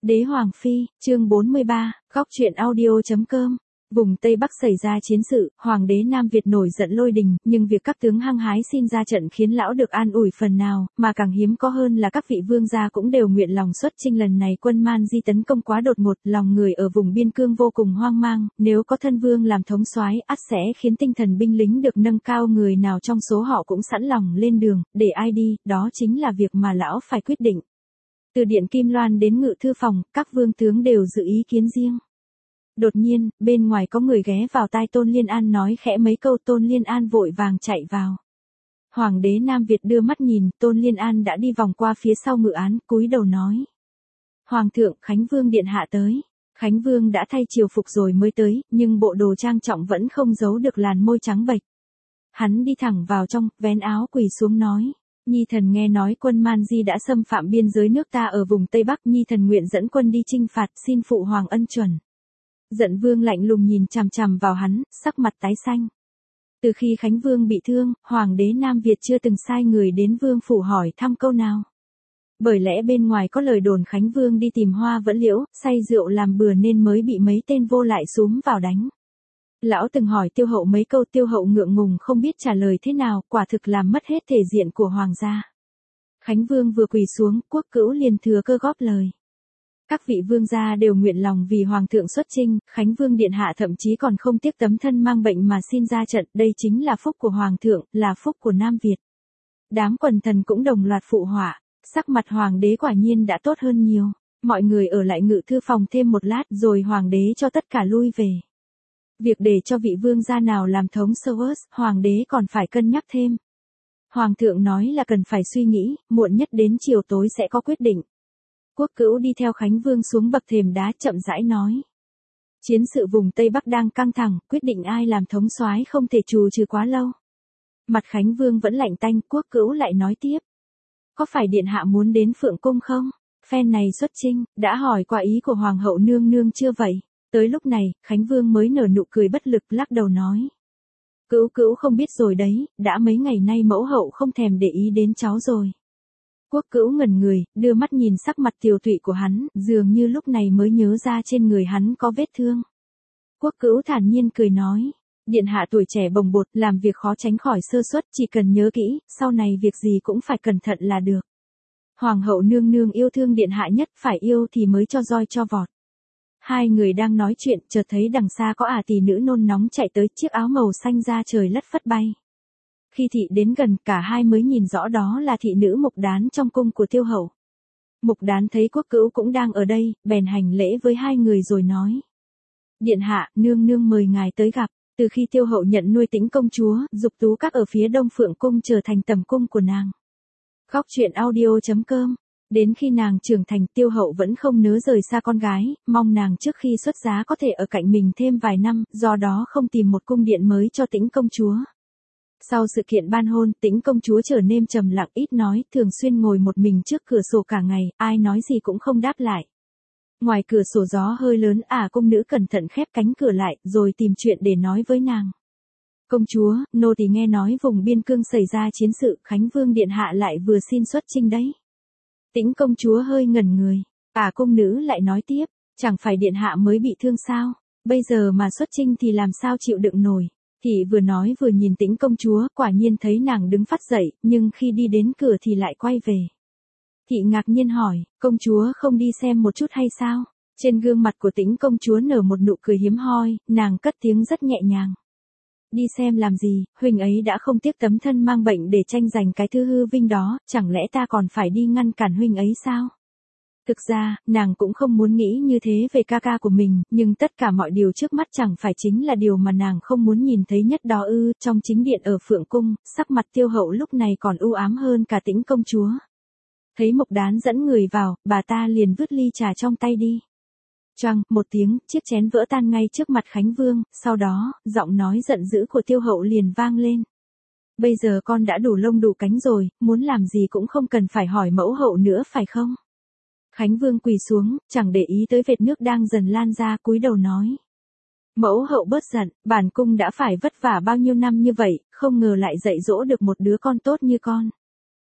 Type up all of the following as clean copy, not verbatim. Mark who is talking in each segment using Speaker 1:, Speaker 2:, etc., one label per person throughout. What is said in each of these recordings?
Speaker 1: Đế Hoàng Phi, chương 43, góc truyện audio.com. Vùng Tây Bắc xảy ra chiến sự, Hoàng đế Nam Việt nổi giận lôi đình, nhưng việc các tướng hăng hái xin ra trận khiến lão được an ủi phần nào, mà càng hiếm có hơn là các vị vương gia cũng đều nguyện lòng xuất chinh. Lần này quân Man Di tấn công quá đột ngột, lòng người ở vùng biên cương vô cùng hoang mang, nếu có thân vương làm thống soái, ắt sẽ khiến tinh thần binh lính được nâng cao, người nào trong số họ cũng sẵn lòng lên đường, để ai đi, đó chính là việc mà lão phải quyết định. Từ điện Kim Loan đến ngự thư phòng, các vương tướng đều dự ý kiến riêng. Đột nhiên, bên ngoài có người ghé vào tai Tôn Liên An nói khẽ mấy câu. Tôn Liên An vội vàng chạy vào. Hoàng đế Nam Việt đưa mắt nhìn, Tôn Liên An đã đi vòng qua phía sau ngự án, cúi đầu nói. Hoàng thượng, Khánh Vương điện hạ tới. Khánh Vương đã thay triều phục rồi mới tới, nhưng bộ đồ trang trọng vẫn không giấu được làn môi trắng bệch. Hắn đi thẳng vào trong, vén áo quỳ xuống nói. Nhi thần nghe nói quân Man Di đã xâm phạm biên giới nước ta ở vùng Tây Bắc, Nhi thần nguyện dẫn quân đi chinh phạt, xin phụ hoàng ân chuẩn. Giận Vương lạnh lùng nhìn chằm chằm vào hắn, sắc mặt tái xanh. Từ khi Khánh Vương bị thương, Hoàng đế Nam Việt chưa từng sai người đến Vương phủ hỏi thăm câu nào. Bởi lẽ bên ngoài có lời đồn Khánh Vương đi tìm Hoa Vẫn Liễu, say rượu làm bừa nên mới bị mấy tên vô lại xúm vào đánh. Lão từng hỏi Tiêu Hậu mấy câu, Tiêu Hậu ngượng ngùng không biết trả lời thế nào, quả thực làm mất hết thể diện của hoàng gia. Khánh Vương vừa quỳ xuống, Quốc Cữu liền thừa cơ góp lời. Các vị vương gia đều nguyện lòng vì hoàng thượng xuất chinh, Khánh Vương điện hạ thậm chí còn không tiếc tấm thân mang bệnh mà xin ra trận, đây chính là phúc của hoàng thượng, là phúc của Nam Việt. Đám quần thần cũng đồng loạt phụ họa, sắc mặt hoàng đế quả nhiên đã tốt hơn nhiều. Mọi người ở lại ngự thư phòng thêm một lát rồi hoàng đế cho tất cả lui về. Việc để cho vị vương gia nào làm thống Sewers, hoàng đế còn phải cân nhắc thêm. Hoàng thượng nói là cần phải suy nghĩ, muộn nhất đến chiều tối sẽ có quyết định. Quốc Cữu đi theo Khánh Vương xuống bậc thềm đá chậm rãi nói. Chiến sự vùng Tây Bắc đang căng thẳng, quyết định ai làm thống soái không thể trù trừ quá lâu. Mặt Khánh Vương vẫn lạnh tanh, Quốc Cữu lại nói tiếp. Có phải điện hạ muốn đến Phượng Cung không? Phen này xuất chinh, đã hỏi qua ý của Hoàng hậu nương nương chưa vậy? Tới lúc này, Khánh Vương mới nở nụ cười bất lực lắc đầu nói. Cữu không biết rồi đấy, đã mấy ngày nay mẫu hậu không thèm để ý đến cháu rồi. Quốc Cữu ngẩn người, đưa mắt nhìn sắc mặt tiều tụy của hắn, dường như lúc này mới nhớ ra trên người hắn có vết thương. Quốc Cữu thản nhiên cười nói. Điện hạ tuổi trẻ bồng bột, làm việc khó tránh khỏi sơ suất, chỉ cần nhớ kỹ, sau này việc gì cũng phải cẩn thận là được. Hoàng hậu nương nương yêu thương điện hạ nhất, phải yêu thì mới cho roi cho vọt. Hai người đang nói chuyện, chợt thấy đằng xa có tỷ nữ nôn nóng chạy tới, chiếc áo màu xanh da trời lất phất bay. Khi thị đến gần, cả hai mới nhìn rõ đó là thị nữ Mục Đán trong cung của Tiêu Hậu. Mục Đán thấy Quốc Cữu cũng đang ở đây, bèn hành lễ với hai người rồi nói. Điện hạ, nương nương mời ngài tới gặp. Từ khi Tiêu Hậu nhận nuôi Tĩnh công chúa, Dục Tú Các ở phía Đông Phượng Cung trở thành tầm cung của nàng. Góc truyện audio.com. Đến khi nàng trưởng thành, Tiêu Hậu vẫn không nỡ rời xa con gái, mong nàng trước khi xuất giá có thể ở cạnh mình thêm vài năm, do đó không tìm một cung điện mới cho Tĩnh công chúa. Sau sự kiện ban hôn, Tĩnh công chúa trở nên trầm lặng ít nói, thường xuyên ngồi một mình trước cửa sổ cả ngày, ai nói gì cũng không đáp lại. Ngoài cửa sổ gió hơi lớn, cung nữ cẩn thận khép cánh cửa lại, rồi tìm chuyện để nói với nàng. Công chúa, nô tỳ nghe nói vùng biên cương xảy ra chiến sự, Khánh Vương điện hạ lại vừa xin xuất chinh đấy. Tĩnh công chúa hơi ngẩn người, cung nữ lại nói tiếp, chẳng phải điện hạ mới bị thương sao, bây giờ mà xuất chinh thì làm sao chịu đựng nổi. Thị vừa nói vừa nhìn Tĩnh công chúa, quả nhiên thấy nàng đứng phắt dậy, nhưng khi đi đến cửa thì lại quay về. Thị ngạc nhiên hỏi, công chúa không đi xem một chút hay sao? Trên gương mặt của Tĩnh công chúa nở một nụ cười hiếm hoi, nàng cất tiếng rất nhẹ nhàng. Đi xem làm gì, huynh ấy đã không tiếc tấm thân mang bệnh để tranh giành cái thứ hư vinh đó, chẳng lẽ ta còn phải đi ngăn cản huynh ấy sao? Thực ra, nàng cũng không muốn nghĩ như thế về ca ca của mình, nhưng tất cả mọi điều trước mắt chẳng phải chính là điều mà nàng không muốn nhìn thấy nhất đó ư. Trong chính điện ở Phượng Cung, sắc mặt Tiêu Hậu lúc này còn u ám hơn cả Tĩnh công chúa. Thấy Mục Đán dẫn người vào, bà ta liền vứt ly trà trong tay đi. Choang, một tiếng, chiếc chén vỡ tan ngay trước mặt Khánh Vương, sau đó, giọng nói giận dữ của Tiêu Hậu liền vang lên. Bây giờ con đã đủ lông đủ cánh rồi, muốn làm gì cũng không cần phải hỏi mẫu hậu nữa phải không? Khánh Vương quỳ xuống, chẳng để ý tới vệt nước đang dần lan ra, cúi đầu nói. Mẫu hậu bớt giận, bản cung đã phải vất vả bao nhiêu năm như vậy, không ngờ lại dạy dỗ được một đứa con tốt như con.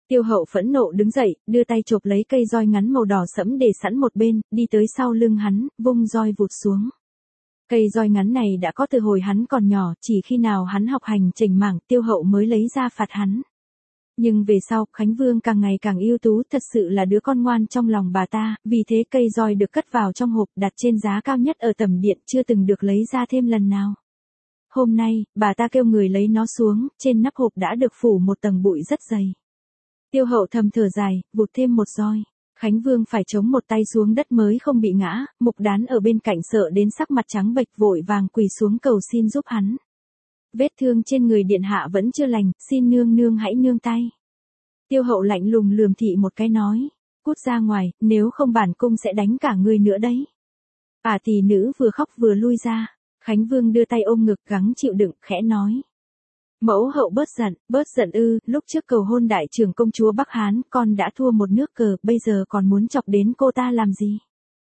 Speaker 1: Tiêu Hậu phẫn nộ đứng dậy, đưa tay chộp lấy cây roi ngắn màu đỏ sẫm để sẵn một bên, đi tới sau lưng hắn, vung roi vụt xuống. Cây roi ngắn này đã có từ hồi hắn còn nhỏ, chỉ khi nào hắn học hành chỉnh mảng, Tiêu Hậu mới lấy ra phạt hắn. Nhưng về sau, Khánh Vương càng ngày càng ưu tú, thật sự là đứa con ngoan trong lòng bà ta, vì thế cây roi được cất vào trong hộp, đặt trên giá cao nhất ở tầm điện, chưa từng được lấy ra thêm lần nào. Hôm nay, bà ta kêu người lấy nó xuống, trên nắp hộp đã được phủ một tầng bụi rất dày. Tiêu Hậu thầm thở dài, vụt thêm một roi. Khánh Vương phải chống một tay xuống đất mới không bị ngã, Mục Đán ở bên cạnh sợ đến sắc mặt trắng bệch vội vàng quỳ xuống cầu xin giúp hắn. Vết thương trên người điện hạ vẫn chưa lành, xin nương nương hãy nương tay. Tiêu Hậu lạnh lùng lườm thị một cái nói, cút ra ngoài, nếu không bản cung sẽ đánh cả ngươi nữa đấy. Tỷ nữ vừa khóc vừa lui ra, Khánh Vương đưa tay ôm ngực gắng chịu đựng, khẽ nói. Mẫu hậu bớt giận ư, lúc trước cầu hôn đại trưởng công chúa Bắc Hán, con đã thua một nước cờ, bây giờ còn muốn chọc đến cô ta làm gì?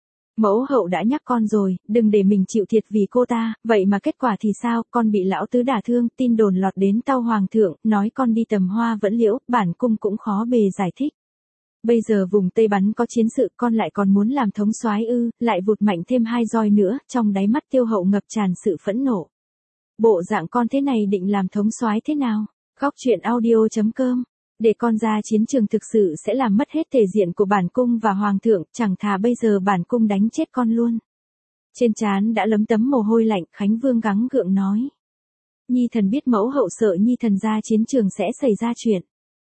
Speaker 1: Mẫu hậu đã nhắc con rồi, đừng để mình chịu thiệt vì cô ta, vậy mà kết quả thì sao, con bị lão tứ đả thương, tin đồn lọt đến tau hoàng thượng, nói con đi tầm hoa vẫn liễu, bản cung cũng khó bề giải thích. Bây giờ vùng Tây bắn có chiến sự, con lại còn muốn làm thống soái ư, lại vụt mạnh thêm 2 roi nữa, trong đáy mắt Tiêu Hậu ngập tràn sự phẫn nộ. Bộ dạng con thế này định làm thống soái thế nào? Góc truyện audio.com. Để con ra chiến trường thực sự sẽ làm mất hết thể diện của bản cung và hoàng thượng, chẳng thà bây giờ bản cung đánh chết con luôn. Trên trán đã lấm tấm mồ hôi lạnh, Khánh Vương gắng gượng nói. Nhi thần biết mẫu hậu sợ Nhi thần ra chiến trường sẽ xảy ra chuyện.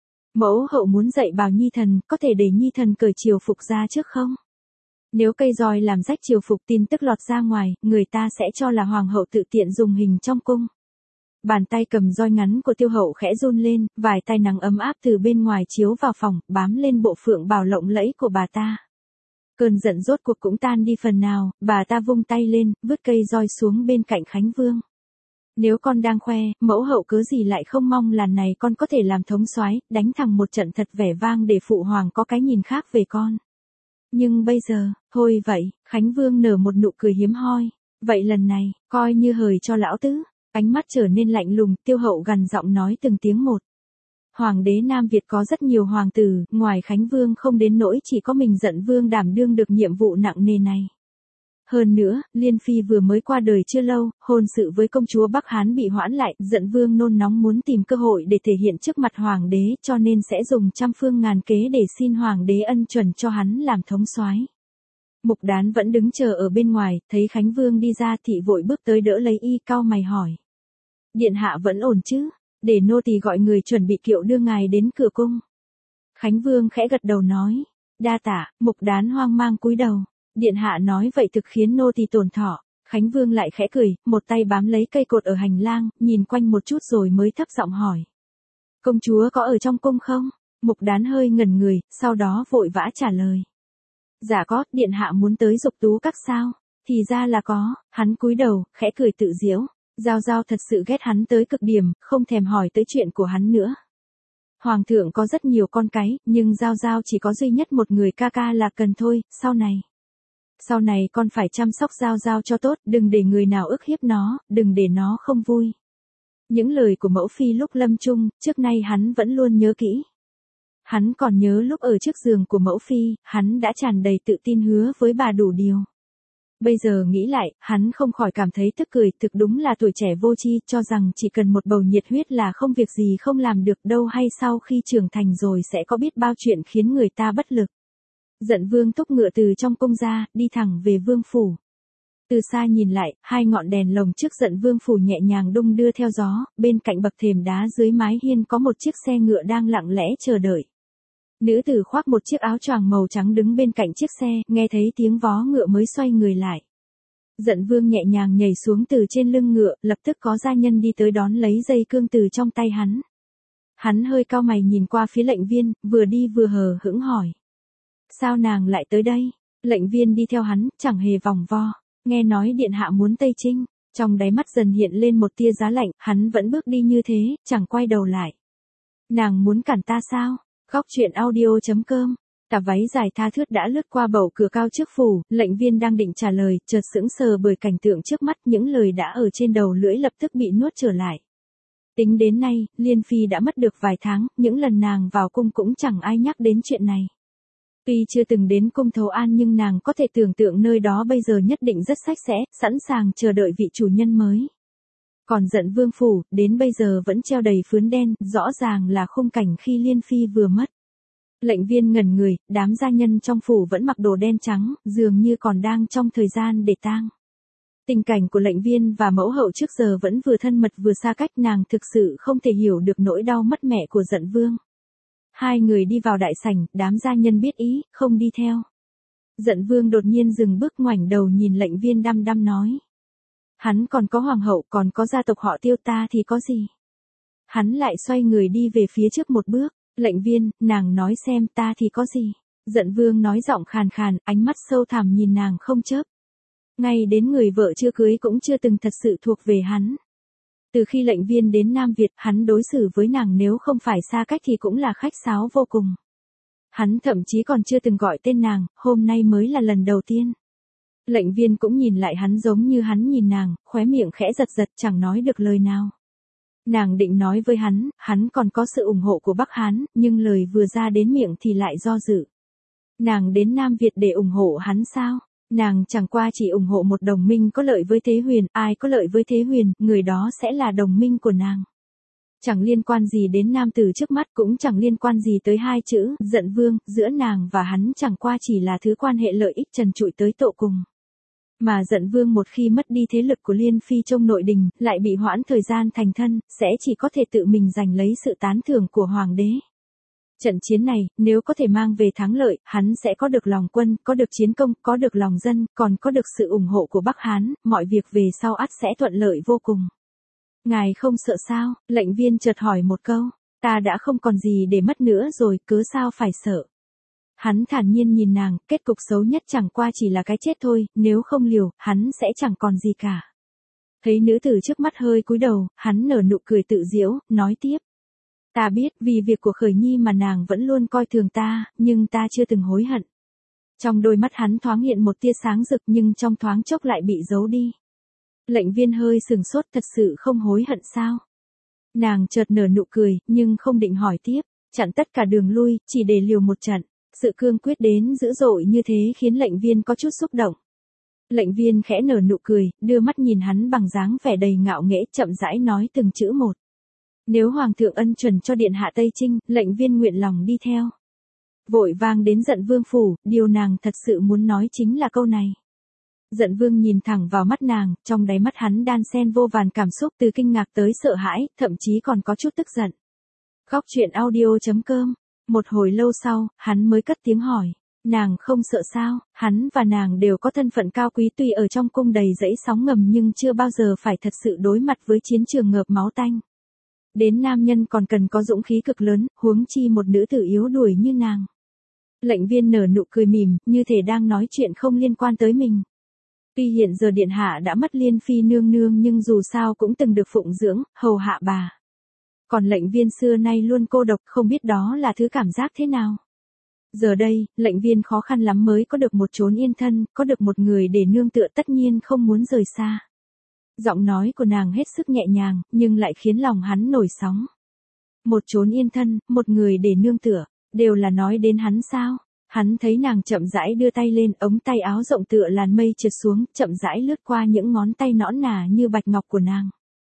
Speaker 1: Mẫu hậu muốn dạy bảo Nhi thần, có thể để Nhi thần cởi triều phục ra trước không? Nếu cây roi làm rách triều phục tin tức lọt ra ngoài, người ta sẽ cho là hoàng hậu tự tiện dùng hình trong cung. Bàn tay cầm roi ngắn của Tiêu Hậu khẽ run lên, vài tia nắng ấm áp từ bên ngoài chiếu vào phòng, bám lên bộ phượng bào lộng lẫy của bà ta. Cơn giận rốt cuộc cũng tan đi phần nào, bà ta vung tay lên, vứt cây roi xuống bên cạnh Khánh Vương. Nếu con đang khoe, mẫu hậu cớ gì lại không mong lần này con có thể làm thống soái, đánh thẳng một trận thật vẻ vang để phụ hoàng có cái nhìn khác về con. Nhưng bây giờ, thôi vậy, Khánh Vương nở một nụ cười hiếm hoi. Vậy lần này, coi như hời cho lão tứ. Ánh mắt trở nên lạnh lùng, Tiêu Hậu gằn giọng nói từng tiếng một. Hoàng đế Nam Việt có rất nhiều hoàng tử, ngoài Khánh Vương không đến nỗi chỉ có mình Dận Vương đảm đương được nhiệm vụ nặng nề này. Hơn nữa, Liên Phi vừa mới qua đời chưa lâu, hôn sự với công chúa Bắc Hán bị hoãn lại, Dận Vương nôn nóng muốn tìm cơ hội để thể hiện trước mặt hoàng đế, cho nên sẽ dùng trăm phương ngàn kế để xin hoàng đế ân chuẩn cho hắn làm thống soái. Mục Đán vẫn đứng chờ ở bên ngoài, thấy Khánh Vương đi ra thị vội bước tới đỡ lấy y, cau mày hỏi. Điện hạ vẫn ổn chứ, để nô tỳ gọi người chuẩn bị kiệu đưa ngài đến cửa cung. Khánh Vương khẽ gật đầu nói, đa tạ. Mục Đán hoang mang cúi đầu, điện hạ nói vậy thực khiến nô tỳ tổn thọ. Khánh Vương lại khẽ cười, một tay bám lấy cây cột ở hành lang, nhìn quanh một chút rồi mới thấp giọng hỏi. Công chúa có ở trong cung không? Mục Đán hơi ngẩn người, sau đó vội vã trả lời. Dạ có, điện hạ muốn tới Dục Tú Các sao? Thì ra là có. Hắn cúi đầu, khẽ cười tự giễu. Giao Giao thật sự ghét hắn tới cực điểm, không thèm hỏi tới chuyện của hắn nữa. Hoàng thượng có rất nhiều con cái, nhưng Giao Giao chỉ có duy nhất một người ca ca là Cần thôi, sau này con phải chăm sóc Giao Giao cho tốt, đừng để người nào ức hiếp nó, đừng để nó không vui. Những lời của mẫu phi lúc lâm chung, trước nay hắn vẫn luôn nhớ kỹ. Hắn còn nhớ lúc ở trước giường của mẫu phi, hắn đã tràn đầy tự tin hứa với bà đủ điều. Bây giờ nghĩ lại, hắn không khỏi cảm thấy tức cười, thực đúng là tuổi trẻ vô tri, cho rằng chỉ cần một bầu nhiệt huyết là không việc gì không làm được đâu, hay sau khi trưởng thành rồi sẽ có biết bao chuyện khiến người ta bất lực. Dận Vương thúc ngựa từ trong cung ra, đi thẳng về vương phủ. Từ xa nhìn lại, 2 ngọn đèn lồng trước Dận Vương phủ nhẹ nhàng đung đưa theo gió, bên cạnh bậc thềm đá dưới mái hiên có một chiếc xe ngựa đang lặng lẽ chờ đợi. Nữ tử khoác một chiếc áo choàng màu trắng đứng bên cạnh chiếc xe, nghe thấy tiếng vó ngựa mới xoay người lại. Dận Vương nhẹ nhàng nhảy xuống từ trên lưng ngựa, lập tức có gia nhân đi tới đón lấy dây cương từ trong tay hắn. Hắn hơi cau mày nhìn qua phía lệnh viên, vừa đi vừa hờ hững hỏi. Sao nàng lại tới đây? Lệnh viên đi theo hắn, chẳng hề vòng vo. Nghe nói điện hạ muốn Tây Chinh, trong đáy mắt dần hiện lên một tia giá lạnh, hắn vẫn bước đi như thế, chẳng quay đầu lại. Nàng muốn cản ta sao? Góc truyện audio.com. Tà váy dài tha thướt đã lướt qua bầu cửa cao trước phủ, lệnh viên đang định trả lời, chợt sững sờ bởi cảnh tượng trước mắt, những lời đã ở trên đầu lưỡi lập tức bị nuốt trở lại. Tính đến nay, Liên Phi đã mất được vài tháng, những lần nàng vào cung cũng chẳng ai nhắc đến chuyện này. Tuy chưa từng đến cung Thấu An nhưng nàng có thể tưởng tượng nơi đó bây giờ nhất định rất sạch sẽ, sẵn sàng chờ đợi vị chủ nhân mới. Còn Dận Vương phủ, đến bây giờ vẫn treo đầy phướn đen, rõ ràng là khung cảnh khi Liên Phi vừa mất. Lệnh Viên ngẩn người, đám gia nhân trong phủ vẫn mặc đồ đen trắng, dường như còn đang trong thời gian để tang. Tình cảnh của Lệnh Viên và mẫu hậu trước giờ vẫn vừa thân mật vừa xa cách, nàng thực sự không thể hiểu được nỗi đau mất mẹ của Dận Vương. Hai người đi vào đại sảnh, đám gia nhân biết ý, không đi theo. Dận Vương đột nhiên dừng bước, ngoảnh đầu nhìn Lệnh Viên đăm đăm nói. Hắn còn có hoàng hậu, còn có gia tộc họ Tiêu, ta thì có gì? Hắn lại xoay người đi về phía trước một bước. Lệnh Viên, nàng nói xem, ta thì có gì? Dận Vương nói giọng khàn khàn, ánh mắt sâu thẳm nhìn nàng không chớp. Ngay đến người vợ chưa cưới cũng chưa từng thật sự thuộc về hắn. Từ khi Lệnh Viên đến Nam Việt, hắn đối xử với nàng nếu không phải xa cách thì cũng là khách sáo vô cùng. Hắn thậm chí còn chưa từng gọi tên nàng, hôm nay mới là lần đầu tiên. Lệnh Viên cũng nhìn lại hắn giống như hắn nhìn nàng, khóe miệng khẽ giật giật, chẳng nói được lời nào. Nàng định nói với hắn còn có sự ủng hộ của Bắc Hán, nhưng lời vừa ra đến miệng thì lại do dự. Nàng đến Nam Việt để ủng hộ hắn sao? Nàng chẳng qua chỉ ủng hộ một đồng minh có lợi với Thế Huyền, ai có lợi với Thế Huyền, người đó sẽ là đồng minh của nàng. Chẳng liên quan gì đến nam tử trước mắt, cũng chẳng liên quan gì tới hai chữ Dận Vương, giữa nàng và hắn chẳng qua chỉ là thứ quan hệ lợi ích trần trụi tới tột cùng. Mà Dận Vương một khi mất đi thế lực của Liên Phi trong nội đình, lại bị hoãn thời gian thành thân, sẽ chỉ có thể tự mình giành lấy sự tán thưởng của hoàng đế. Trận chiến này, nếu có thể mang về thắng lợi, hắn sẽ có được lòng quân, có được chiến công, có được lòng dân, còn có được sự ủng hộ của Bắc Hán, mọi việc về sau ắt sẽ thuận lợi vô cùng. Ngài không sợ sao? Lệnh Viên chợt hỏi một câu. Ta đã không còn gì để mất nữa rồi, cớ sao phải sợ? Hắn thản nhiên nhìn nàng, kết cục xấu nhất chẳng qua chỉ là cái chết thôi, nếu không liều, hắn sẽ chẳng còn gì cả. Thấy nữ tử trước mắt hơi cúi đầu, hắn nở nụ cười tự giễu, nói tiếp. Ta biết vì việc của Khởi Nhi mà nàng vẫn luôn coi thường ta, nhưng ta chưa từng hối hận. Trong đôi mắt hắn thoáng hiện một tia sáng rực nhưng trong thoáng chốc lại bị giấu đi. Lệnh Viên hơi sừng sốt, thật sự không hối hận sao? Nàng chợt nở nụ cười, nhưng không định hỏi tiếp, chặn tất cả đường lui, chỉ để liều một trận. Sự cương quyết đến dữ dội như thế khiến Lệnh Viên có chút xúc động. Lệnh Viên khẽ nở nụ cười, đưa mắt nhìn hắn bằng dáng vẻ đầy ngạo nghễ, chậm rãi nói từng chữ một. Nếu Hoàng thượng ân chuẩn cho Điện hạ Tây Trinh, Lệnh Viên nguyện lòng đi theo. Vội vàng đến Dận Vương phủ, điều nàng thật sự muốn nói chính là câu này. Dận Vương nhìn thẳng vào mắt nàng, trong đáy mắt hắn đan xen vô vàn cảm xúc, từ kinh ngạc tới sợ hãi, thậm chí còn có chút tức giận. Góc truyện audio.com. Một hồi lâu sau, hắn mới cất tiếng hỏi. Nàng không sợ sao? Hắn và nàng đều có thân phận cao quý, tuy ở trong cung đầy dẫy sóng ngầm nhưng chưa bao giờ phải thật sự đối mặt với chiến trường ngợp máu tanh. Đến nam nhân còn cần có dũng khí cực lớn, huống chi một nữ tử yếu đuối như nàng. Lệnh Viên nở nụ cười mỉm, như thể đang nói chuyện không liên quan tới mình. Tuy hiện giờ Điện hạ đã mất Liên Phi nương nương nhưng dù sao cũng từng được phụng dưỡng, hầu hạ bà. Còn Lệnh Viên xưa nay luôn cô độc, không biết đó là thứ cảm giác thế nào. Giờ đây, Lệnh Viên khó khăn lắm mới có được một chốn yên thân, có được một người để nương tựa, tất nhiên không muốn rời xa. Giọng nói của nàng hết sức nhẹ nhàng, nhưng lại khiến lòng hắn nổi sóng. Một chốn yên thân, một người để nương tựa, đều là nói đến hắn sao? Hắn thấy nàng chậm rãi đưa tay lên, ống tay áo rộng tựa làn mây trượt xuống, chậm rãi lướt qua những ngón tay nõn nà như bạch ngọc của nàng.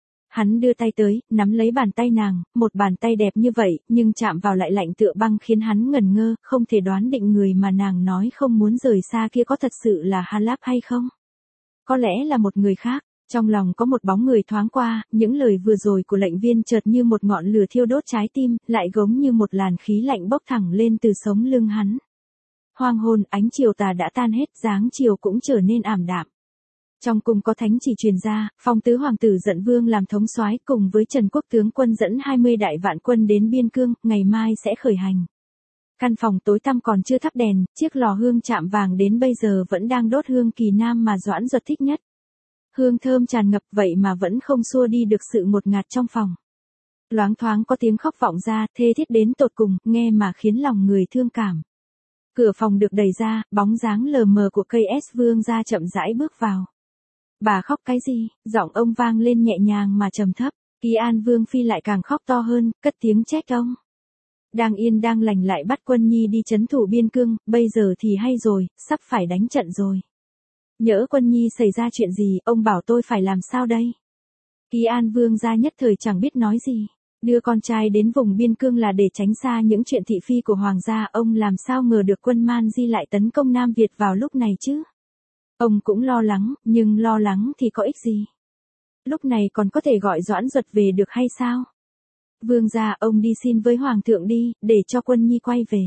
Speaker 1: Hắn đưa tay tới, nắm lấy bàn tay nàng, một bàn tay đẹp như vậy, nhưng chạm vào lại lạnh tựa băng khiến hắn ngẩn ngơ, không thể đoán định người mà nàng nói không muốn rời xa kia có thật sự là Halab hay không? Có lẽ là một người khác. Trong lòng có một bóng người thoáng qua, những lời vừa rồi của Lệnh Viên chợt như một ngọn lửa thiêu đốt trái tim, lại giống như một làn khí lạnh bốc thẳng lên từ sống lưng hắn. Hoàng hôn, ánh chiều tà đã tan hết, dáng chiều cũng trở nên ảm đạm. Trong cung có thánh chỉ truyền ra, phong tứ hoàng tử Dận Vương làm thống soái cùng với Trần Quốc tướng quân dẫn 20 đại vạn quân đến biên cương, ngày mai sẽ khởi hành. Căn phòng tối tăm còn chưa thắp đèn, chiếc lò hương chạm vàng đến bây giờ vẫn đang đốt hương kỳ nam mà Doãn Duật thích nhất. Hương thơm tràn ngập vậy mà vẫn không xua đi được sự ngột ngạt trong phòng. Loáng thoáng có tiếng khóc vọng ra, thê thiết đến tột cùng, nghe mà khiến lòng người thương cảm. Cửa phòng được đẩy ra, bóng dáng lờ mờ của cây S Vương gia chậm rãi bước vào. Bà khóc cái gì? Giọng ông vang lên nhẹ nhàng mà trầm thấp. Kỳ An Vương Phi lại càng khóc to hơn, cất tiếng trách ông. Đang yên đang lành lại bắt Quân Nhi đi trấn thủ biên cương, bây giờ thì hay rồi, sắp phải đánh trận rồi. Nhỡ Quân Nhi xảy ra chuyện gì, ông bảo tôi phải làm sao đây? Kỳ An Vương gia nhất thời chẳng biết nói gì. Đưa con trai đến vùng biên cương là để tránh xa những chuyện thị phi của hoàng gia, ông làm sao ngờ được quân Man Di lại tấn công Nam Việt vào lúc này chứ? Ông cũng lo lắng, nhưng lo lắng thì có ích gì? Lúc này còn có thể gọi Doãn Duật về được hay sao? Vương gia, ông đi xin với hoàng thượng đi, để cho Quân Nhi quay về.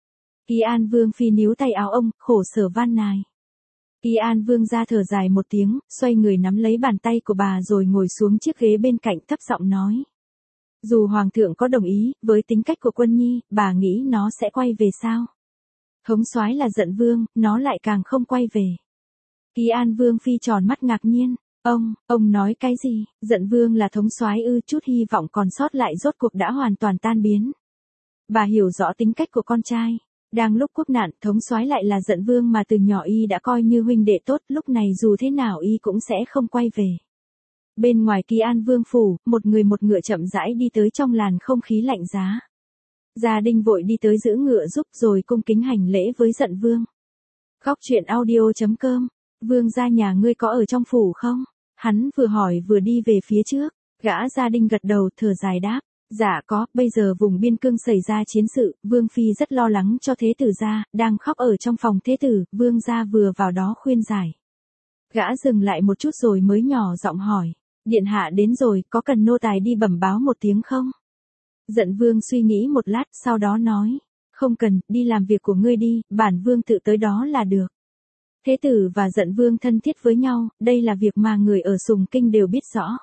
Speaker 1: Kỳ An Vương Phi níu tay áo ông, khổ sở van nài. Kỳ An Vương gia thở dài một tiếng, xoay người nắm lấy bàn tay của bà rồi ngồi xuống chiếc ghế bên cạnh thấp giọng nói. Dù hoàng thượng có đồng ý, với tính cách của Quân Nhi, bà nghĩ nó sẽ quay về sao? Thống soái là Dận Vương, nó lại càng không quay về. Kỳ An Vương Phi tròn mắt ngạc nhiên. Ông nói cái gì? Dận Vương là thống soái ư? Chút hy vọng còn sót lại rốt cuộc đã hoàn toàn tan biến. Bà hiểu rõ tính cách của con trai. Đang lúc quốc nạn, thống soái lại là Dận Vương mà từ nhỏ y đã coi như huynh đệ tốt, lúc này dù thế nào y cũng sẽ không quay về. Bên ngoài Kỳ An Vương phủ, một người một ngựa chậm rãi đi tới trong làn không khí lạnh giá. Gia Đình vội đi tới giữ ngựa giúp rồi cung kính hành lễ với Dận Vương. Góc truyện audio.com. Vương gia nhà ngươi có ở trong phủ không? Hắn vừa hỏi vừa đi về phía trước. Gã Gia Đình gật đầu thở dài đáp. Dạ có, bây giờ vùng biên cương xảy ra chiến sự, Vương Phi rất lo lắng cho thế tử gia, đang khóc ở trong phòng thế tử, Vương gia vừa vào đó khuyên giải. Gã dừng lại một chút rồi mới nhỏ giọng hỏi. Điện hạ đến rồi, có cần nô tài đi bẩm báo một tiếng không? Dận Vương suy nghĩ một lát, sau đó nói. Không cần, đi làm việc của ngươi đi, bản Vương tự tới đó là được. Thế tử và Dận Vương thân thiết với nhau, đây là việc mà người ở Sùng Kinh đều biết rõ.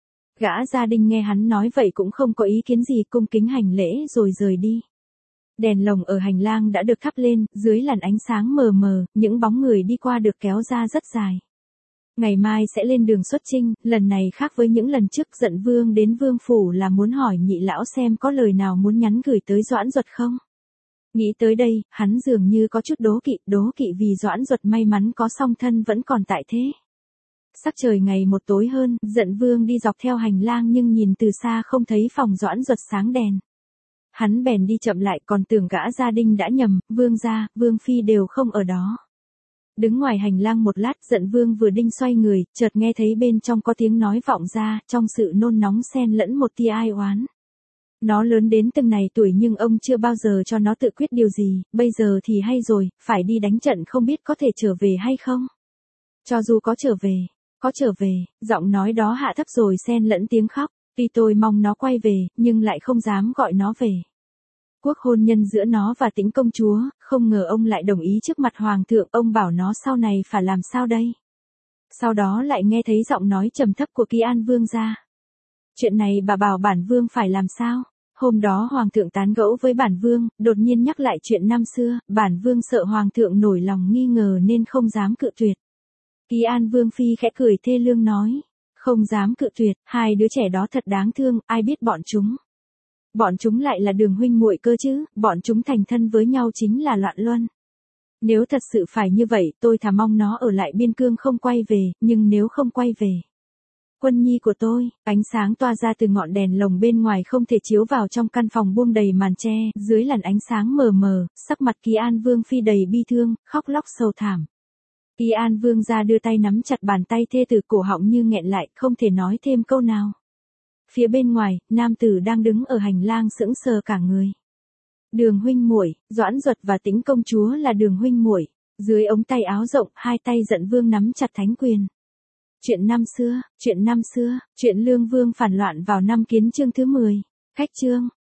Speaker 1: Gã Gia Đình nghe hắn nói vậy cũng không có ý kiến gì, cung kính hành lễ rồi rời đi. Đèn lồng ở hành lang đã được thắp lên, dưới làn ánh sáng mờ mờ, những bóng người đi qua được kéo ra rất dài. Ngày mai sẽ lên đường xuất chinh, lần này khác với những lần trước. Dận Vương đến Vương phủ là muốn hỏi nhị lão xem có lời nào muốn nhắn gửi tới Doãn Duật không. Nghĩ tới đây, hắn dường như có chút đố kỵ vì Doãn Duật may mắn có song thân vẫn còn tại thế. Sắc trời ngày một tối hơn, Dận Vương đi dọc theo hành lang nhưng nhìn từ xa không thấy phòng Doãn Duật sáng đèn. Hắn bèn đi chậm lại, còn tưởng gã Gia Đình đã nhầm, Vương gia, Vương Phi đều không ở đó. Đứng ngoài hành lang một lát, Dận Vương vừa định xoay người, chợt nghe thấy bên trong có tiếng nói vọng ra, trong sự nôn nóng xen lẫn một tia ai oán. Nó lớn đến từng này tuổi nhưng ông chưa bao giờ cho nó tự quyết điều gì, bây giờ thì hay rồi, phải đi đánh trận không biết có thể trở về hay không. Cho dù có trở về, giọng nói đó hạ thấp rồi xen lẫn tiếng khóc, tuy tôi mong nó quay về, nhưng lại không dám gọi nó về. Quốc hôn nhân giữa nó và Tĩnh công chúa, không ngờ ông lại đồng ý trước mặt hoàng thượng, ông bảo nó sau này phải làm sao đây? Sau đó lại nghe thấy giọng nói trầm thấp của Kỳ An Vương gia. Chuyện này bà bảo bản vương phải làm sao? Hôm đó hoàng thượng tán gẫu với bản vương, đột nhiên nhắc lại chuyện năm xưa, bản vương sợ hoàng thượng nổi lòng nghi ngờ nên không dám cự tuyệt. Kỳ An Vương Phi khẽ cười thê lương nói, không dám cự tuyệt, hai đứa trẻ đó thật đáng thương, ai biết bọn chúng lại là Đường huynh muội cơ chứ, bọn chúng thành thân với nhau chính là loạn luân. Nếu thật sự phải như vậy, tôi thà mong nó ở lại biên cương không quay về, nhưng nếu không quay về. Quân Nhi của tôi, ánh sáng toa ra từ ngọn đèn lồng bên ngoài không thể chiếu vào trong căn phòng buông đầy màn tre, dưới làn ánh sáng mờ mờ, sắc mặt Kỳ An Vương Phi đầy bi thương, khóc lóc sầu thảm. Kỳ An Vương gia đưa tay nắm chặt bàn tay thê tử, cổ họng như nghẹn lại, không thể nói thêm câu nào. Phía bên ngoài, nam tử đang đứng ở hành lang sững sờ cả người. Đường huynh muội, Doãn Duật và Tĩnh công chúa là Đường huynh muội. Dưới ống tay áo rộng, hai tay Dận Vương nắm chặt thánh quyền. Chuyện năm xưa, chuyện Lương Vương phản loạn vào năm Kiến Chương thứ 10. Cách chương